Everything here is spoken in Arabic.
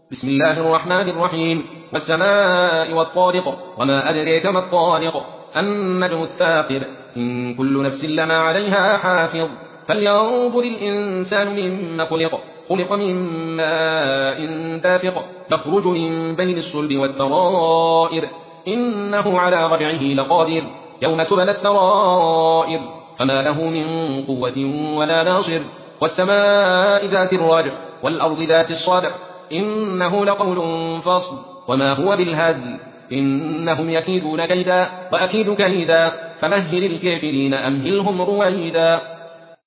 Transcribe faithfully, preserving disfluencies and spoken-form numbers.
بسم الله الرحمن الرحيم. والسماء والطارق وما أدريك ما الطارق النجم الثاقب إن كل نفس لما عليها حافظ فلينظر الإنسان مما خلق خلق من ماء دافق يخرج من بين الصلب والترائب إنه على رجعه لقادر يوم تبلى السرائر فما له من قوة ولا ناصر والسماء ذات الرجع والأرض ذات الصدع إنه لقول فصل وما هو بالهزل إنهم يكيدون كيدا وأكيد كيدا فمهل الكافرين أمهلهم رويدا.